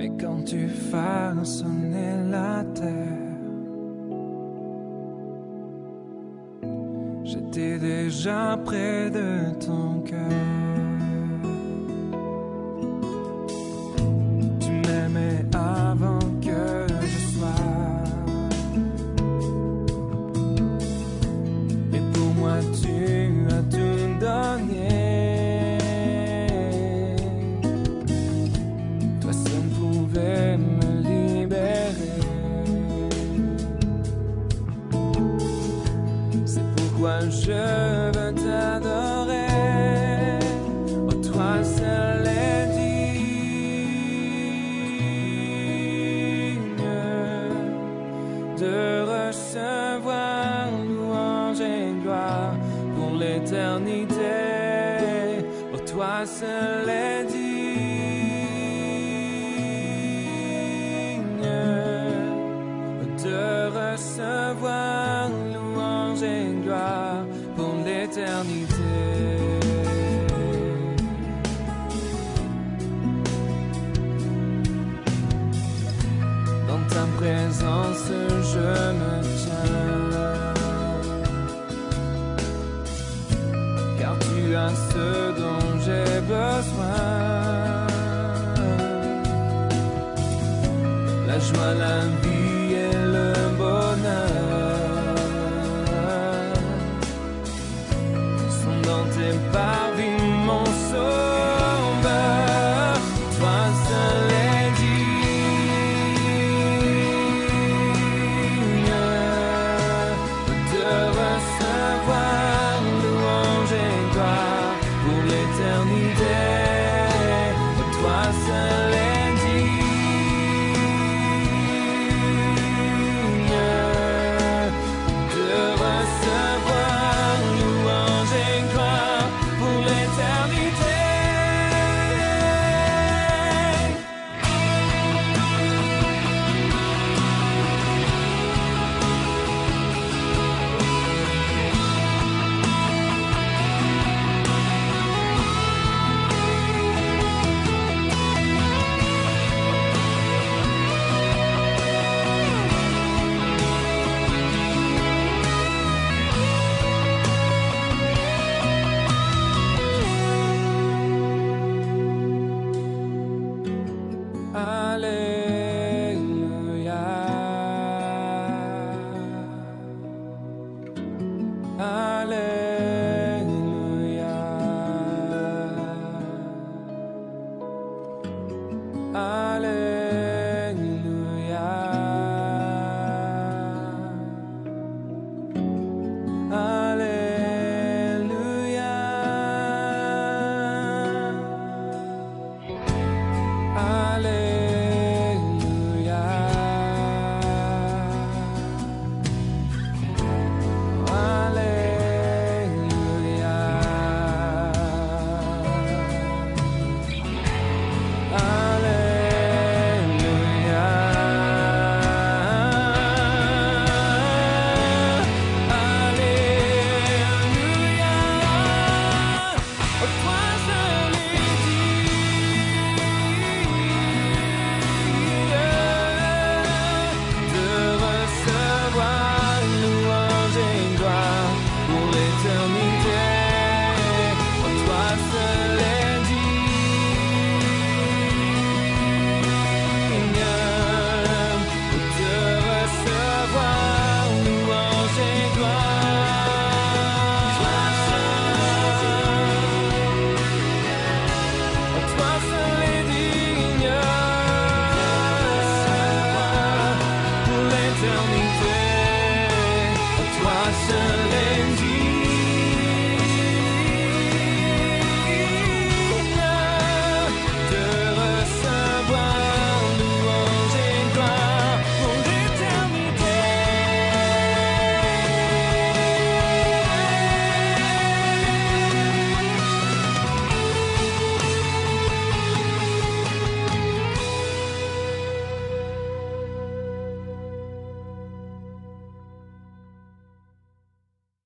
Mais quand tu façonnais la terre, j'étais déjà près de ton cœur. Tu m'aimais avant que je sois, et pour moi tu as tout donné. Toi seul pouvais me libérer. C'est pourquoi je veux t'adorer. Oh, toi seul est digne de recevoir louange et gloire pour l'éternité. Oh, toi seul est digne de recevoir louange et gloire pour l'éternité. Dans ta présence, je me tiens, car tu as ce dont j'ai besoin. La joie, la vie et le bonheur sont dans tes parvis, mon sauveur. Toi seul est digne de recevoir louange et gloire pour l'éternité. Toi seul est Alléluia.